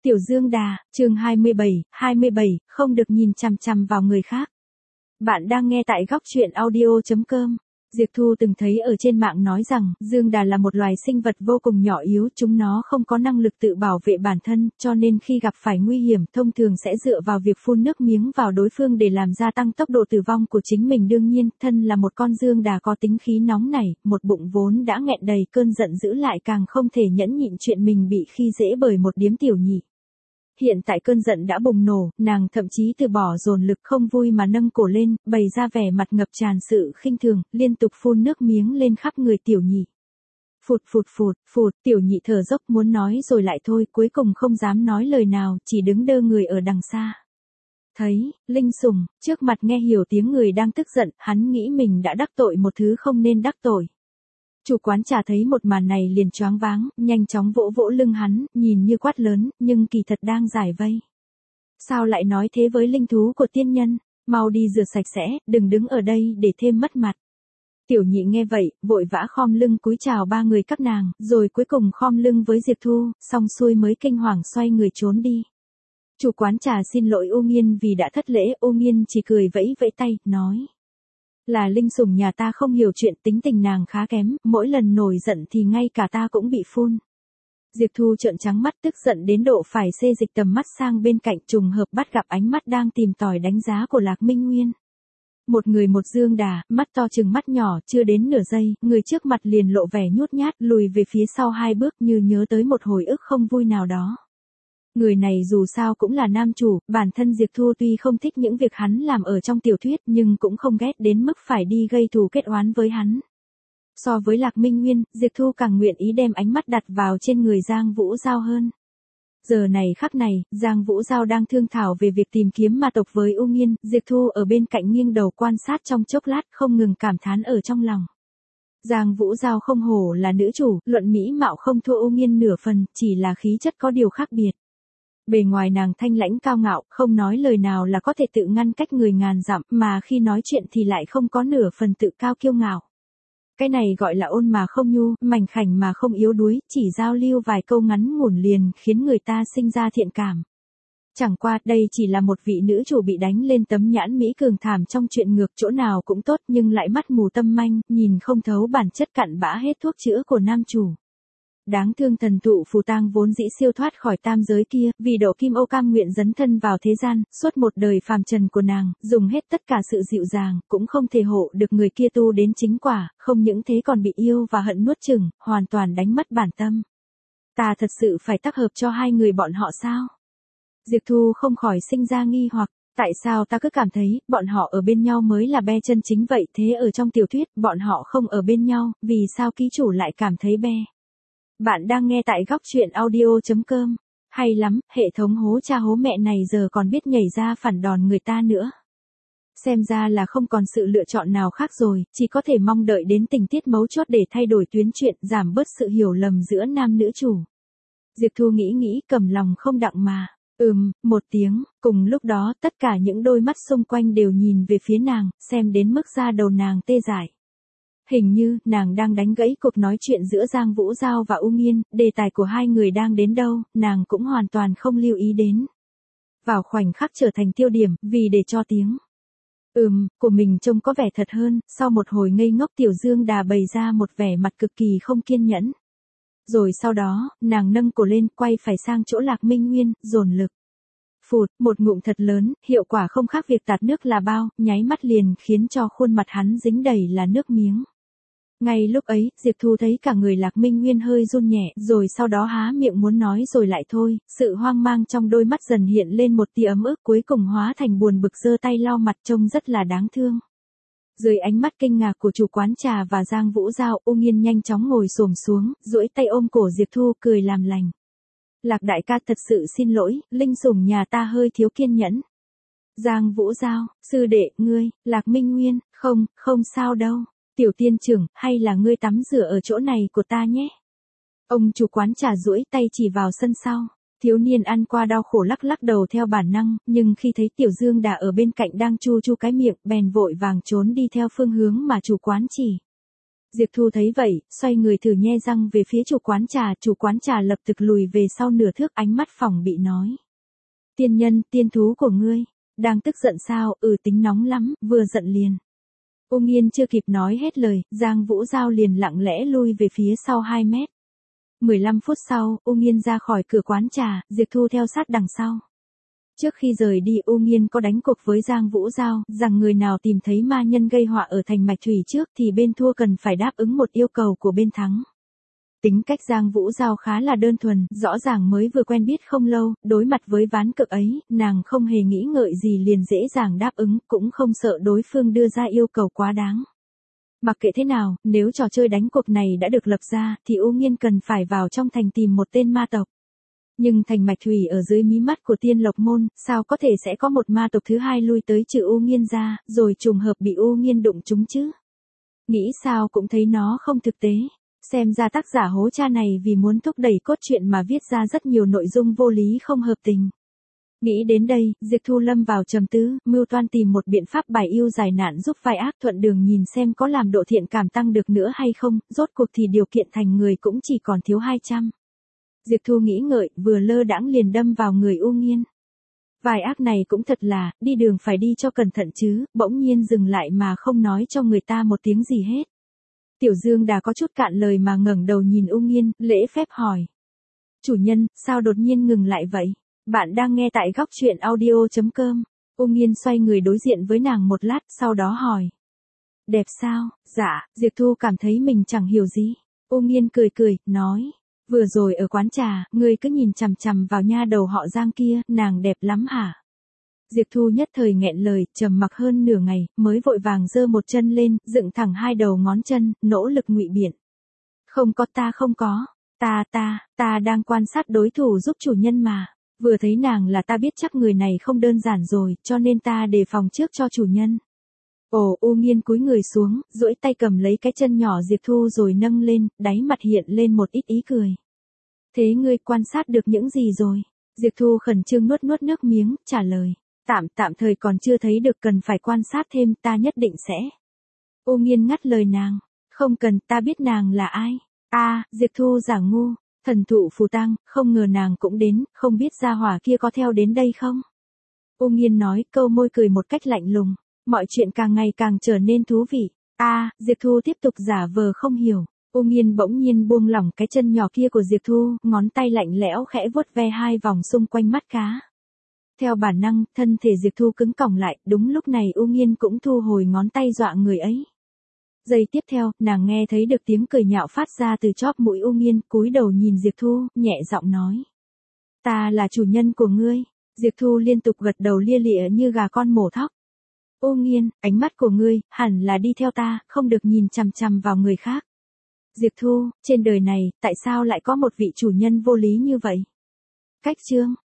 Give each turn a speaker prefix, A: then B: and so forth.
A: Tiểu Dương Đà, chương 27, không được nhìn chằm chằm vào người khác. Bạn đang nghe tại góc truyện audio.com. Diệp Thu từng thấy ở trên mạng nói rằng, Dương Đà là một loài sinh vật vô cùng nhỏ yếu, chúng nó không có năng lực tự bảo vệ bản thân, cho nên khi gặp phải nguy hiểm thông thường sẽ dựa vào việc phun nước miếng vào đối phương để làm gia tăng tốc độ tử vong của chính mình. Đương nhiên, thân là một con Dương Đà có tính khí nóng nảy, một bụng vốn đã nghẹn đầy cơn giận dữ lại càng không thể nhẫn nhịn chuyện mình bị khi dễ bởi một điếm tiểu nhị. Hiện tại cơn giận đã bùng nổ, nàng thậm chí từ bỏ dồn lực không vui mà nâng cổ lên, bày ra vẻ mặt ngập tràn sự khinh thường, liên tục phun nước miếng lên khắp người tiểu nhị. Phụt phụt phụt, phụt, tiểu nhị thở dốc muốn nói rồi lại thôi, cuối cùng không dám nói lời nào, chỉ đứng đơ người ở đằng xa. Thấy, Linh Sùng, trước mặt nghe hiểu tiếng người đang tức giận, hắn nghĩ mình đã đắc tội một thứ không nên đắc tội. Chủ quán trà thấy một màn này liền choáng váng, nhanh chóng vỗ vỗ lưng hắn, nhìn như quát lớn, nhưng kỳ thật đang giải vây. Sao lại nói thế với linh thú của tiên nhân, mau đi rửa sạch sẽ, đừng đứng ở đây để thêm mất mặt. Tiểu nhị nghe vậy, vội vã khom lưng cúi chào ba người các nàng, rồi cuối cùng khom lưng với Diệp Thu, xong xuôi mới kinh hoàng xoay người trốn đi. Chủ quán trà xin lỗi U Nghiên vì đã thất lễ, U Nghiên chỉ cười vẫy vẫy tay, nói. Là Linh Sùng nhà ta không hiểu chuyện, tính tình nàng khá kém, mỗi lần nổi giận thì ngay cả ta cũng bị phun. Diệp Thu trợn trắng mắt tức giận đến độ phải xê dịch tầm mắt sang bên cạnh, trùng hợp bắt gặp ánh mắt đang tìm tòi đánh giá của Lạc Minh Nguyên. Một người một Dương Đà, mắt to chừng mắt nhỏ, chưa đến nửa giây, người trước mặt liền lộ vẻ nhút nhát, lùi về phía sau 2 bước như nhớ tới một hồi ức không vui nào đó. Người này dù sao cũng là nam chủ, bản thân Diệp Thu tuy không thích những việc hắn làm ở trong tiểu thuyết nhưng cũng không ghét đến mức phải đi gây thù kết oán với hắn. So với Lạc Minh Nguyên, Diệp Thu càng nguyện ý đem ánh mắt đặt vào trên người Giang Vũ Giao hơn. Giờ này khắc này, Giang Vũ Giao đang thương thảo về việc tìm kiếm ma tộc với U Nghiên, Diệp Thu ở bên cạnh nghiêng đầu quan sát trong chốc lát không ngừng cảm thán ở trong lòng. Giang Vũ Giao không hổ là nữ chủ, luận mỹ mạo không thua U Nghiên nửa phần, chỉ là khí chất có điều khác biệt. Bề ngoài nàng thanh lãnh cao ngạo, không nói lời nào là có thể tự ngăn cách người ngàn dặm, mà khi nói chuyện thì lại không có nửa phần tự cao kiêu ngạo. Cái này gọi là ôn mà không nhu, mảnh khảnh mà không yếu đuối, chỉ giao lưu vài câu ngắn ngủn liền khiến người ta sinh ra thiện cảm. Chẳng qua, đây chỉ là một vị nữ chủ bị đánh lên tấm nhãn mỹ cường thảm trong chuyện ngược, chỗ nào cũng tốt nhưng lại mắt mù tâm manh, nhìn không thấu bản chất cặn bã hết thuốc chữa của nam chủ. Đáng thương thần thụ phù tang vốn dĩ siêu thoát khỏi tam giới kia, vì độ kim ô cam nguyện dấn thân vào thế gian, suốt một đời phàm trần của nàng, dùng hết tất cả sự dịu dàng, cũng không thể hộ được người kia tu đến chính quả, không những thế còn bị yêu và hận nuốt chửng, hoàn toàn đánh mất bản tâm. Ta thật sự phải tác hợp cho hai người bọn họ sao? Diệp Thu không khỏi sinh ra nghi hoặc, tại sao ta cứ cảm thấy, bọn họ ở bên nhau mới là be chân chính vậy, thế ở trong tiểu thuyết, bọn họ không ở bên nhau, vì sao ký chủ lại cảm thấy be? Bạn đang nghe tại góc truyện audio.com. Hay lắm, hệ thống hố cha hố mẹ này giờ còn biết nhảy ra phản đòn người ta nữa. Xem ra là không còn sự lựa chọn nào khác rồi, chỉ có thể mong đợi đến tình tiết mấu chốt để thay đổi tuyến truyện, giảm bớt sự hiểu lầm giữa nam nữ chủ. Diệp Thu nghĩ cầm lòng không đặng mà. Một tiếng, cùng lúc đó tất cả những đôi mắt xung quanh đều nhìn về phía nàng, xem đến mức da đầu nàng tê dại. Hình như, nàng đang đánh gãy cuộc nói chuyện giữa Giang Vũ Giao và U Nghiên, đề tài của hai người đang đến đâu, nàng cũng hoàn toàn không lưu ý đến. Vào khoảnh khắc trở thành tiêu điểm, vì để cho tiếng. Của mình trông có vẻ thật hơn, sau một hồi ngây ngốc tiểu Dương Đà bày ra một vẻ mặt cực kỳ không kiên nhẫn. Rồi sau đó, nàng nâng cổ lên, quay phải sang chỗ Lạc Minh Nguyên, dồn lực. Phụt, một ngụm thật lớn, hiệu quả không khác việc tạt nước là bao, nháy mắt liền khiến cho khuôn mặt hắn dính đầy là nước miếng. Ngay lúc ấy, Diệp Thu thấy cả người Lạc Minh Nguyên hơi run nhẹ, rồi sau đó há miệng muốn nói rồi lại thôi, sự hoang mang trong đôi mắt dần hiện lên một tia ấm ức, cuối cùng hóa thành buồn bực, giơ tay lau mặt trông rất là đáng thương. Dưới ánh mắt kinh ngạc của chủ quán trà và Giang Vũ Giao, U Nghiên nhanh chóng ngồi xổm xuống, duỗi tay ôm cổ Diệp Thu, cười làm lành. Lạc đại ca thật sự xin lỗi, Linh Sủng nhà ta hơi thiếu kiên nhẫn. Giang Vũ Giao, sư đệ, ngươi, Lạc Minh Nguyên, không sao đâu. Tiểu tiên trưởng, hay là ngươi tắm rửa ở chỗ này của ta nhé. Ông chủ quán trà duỗi tay chỉ vào sân sau. Thiếu niên ăn qua đau khổ lắc lắc đầu theo bản năng, nhưng khi thấy Tiểu Dương Đà ở bên cạnh đang chu chu cái miệng, bèn vội vàng trốn đi theo phương hướng mà chủ quán chỉ. Diệp Thu thấy vậy, xoay người thử nhe răng về phía chủ quán trà lập tức lùi về sau nửa thước, ánh mắt phòng bị nói. Tiên nhân, tiên thú của ngươi, đang tức giận sao? Tính nóng lắm, vừa giận liền. Ô Nghiên chưa kịp nói hết lời, Giang Vũ Giao liền lặng lẽ lui về phía sau 2 mét. 15 phút sau, Ô Nghiên ra khỏi cửa quán trà, Diệp Thu theo sát đằng sau. Trước khi rời đi, Ô Nghiên có đánh cuộc với Giang Vũ Giao, rằng người nào tìm thấy ma nhân gây họa ở thành Mạch Thủy trước thì bên thua cần phải đáp ứng một yêu cầu của bên thắng. Tính cách Giang Vũ Giao khá là đơn thuần, rõ ràng mới vừa quen biết không lâu, đối mặt với ván cược ấy, nàng không hề nghĩ ngợi gì liền dễ dàng đáp ứng, cũng không sợ đối phương đưa ra yêu cầu quá đáng. Mặc kệ thế nào, nếu trò chơi đánh cuộc này đã được lập ra, thì Ô Nghiên cần phải vào trong thành tìm một tên ma tộc. Nhưng thành Mạch Thủy ở dưới mí mắt của Tiên Lộc Môn, sao có thể sẽ có một ma tộc thứ hai lui tới trừ Ô Nghiên ra, rồi trùng hợp bị Ô Nghiên đụng trúng chứ? Nghĩ sao cũng thấy nó không thực tế. Xem ra tác giả hố cha này vì muốn thúc đẩy cốt truyện mà viết ra rất nhiều nội dung vô lý không hợp tình. Nghĩ đến đây, Diệp Thu lâm vào trầm tư, mưu toan tìm một biện pháp bài yêu giải nạn giúp vai ác thuận đường nhìn xem có làm độ thiện cảm tăng được nữa hay không, rốt cuộc thì điều kiện thành người cũng chỉ còn thiếu 200. Diệp Thu nghĩ ngợi, vừa lơ đãng liền đâm vào người Ô Nghiên. Vai ác này cũng thật là, đi đường phải đi cho cẩn thận chứ, bỗng nhiên dừng lại mà không nói cho người ta một tiếng gì hết. Tiểu Dương Đà có chút cạn lời mà ngẩng đầu nhìn Ô Nghiên, lễ phép hỏi. Chủ nhân, sao đột nhiên ngừng lại vậy? Bạn đang nghe tại góc truyện audio.com. Ô Nghiên xoay người đối diện với nàng một lát, sau đó hỏi. Đẹp sao? Dạ, Diệp Thu cảm thấy mình chẳng hiểu gì. Ô Nghiên cười cười, nói. Vừa rồi ở quán trà, ngươi cứ nhìn chằm chằm vào nha đầu họ Giang kia, nàng đẹp lắm hả? Diệp Thu nhất thời nghẹn lời, trầm mặc hơn nửa ngày, mới vội vàng giơ một chân lên, dựng thẳng 2 đầu ngón chân, nỗ lực ngụy biện. Không có, ta không có. Ta đang quan sát đối thủ giúp chủ nhân mà. Vừa thấy nàng là ta biết chắc người này không đơn giản rồi, cho nên ta đề phòng trước cho chủ nhân. Ô Nghiên cúi người xuống, duỗi tay cầm lấy cái chân nhỏ Diệp Thu rồi nâng lên, đáy mặt hiện lên một ít ý cười. Thế ngươi quan sát được những gì rồi? Diệp Thu khẩn trương nuốt nước miếng, trả lời. Tạm thời còn chưa thấy được, cần phải quan sát thêm, ta nhất định sẽ. Ô Nghiên ngắt lời nàng. Không cần, ta biết nàng là ai. Diệp Thu giả ngu. Thần thụ phù tang, không ngờ nàng cũng đến, không biết gia hỏa kia có theo đến đây không? Ô Nghiên nói, câu môi cười một cách lạnh lùng. Mọi chuyện càng ngày càng trở nên thú vị. Diệp Thu tiếp tục giả vờ không hiểu. Ô Nghiên bỗng nhiên buông lỏng cái chân nhỏ kia của Diệp Thu, ngón tay lạnh lẽo khẽ vuốt ve 2 vòng xung quanh mắt cá. Theo bản năng, thân thể Diệp Thu cứng còng lại, đúng lúc này Ô Nghiên cũng thu hồi ngón tay dọa người ấy. Giây tiếp theo, nàng nghe thấy được tiếng cười nhạo phát ra từ chóp mũi Ô Nghiên, cúi đầu nhìn Diệp Thu, nhẹ giọng nói. Ta là chủ nhân của ngươi. Diệp Thu liên tục gật đầu lia lịa như gà con mổ thóc. Ô Nghiên, ánh mắt của ngươi, hẳn là đi theo ta, không được nhìn chằm chằm vào người khác. Diệp Thu, trên đời này, tại sao lại có một vị chủ nhân vô lý như vậy? Cách chương.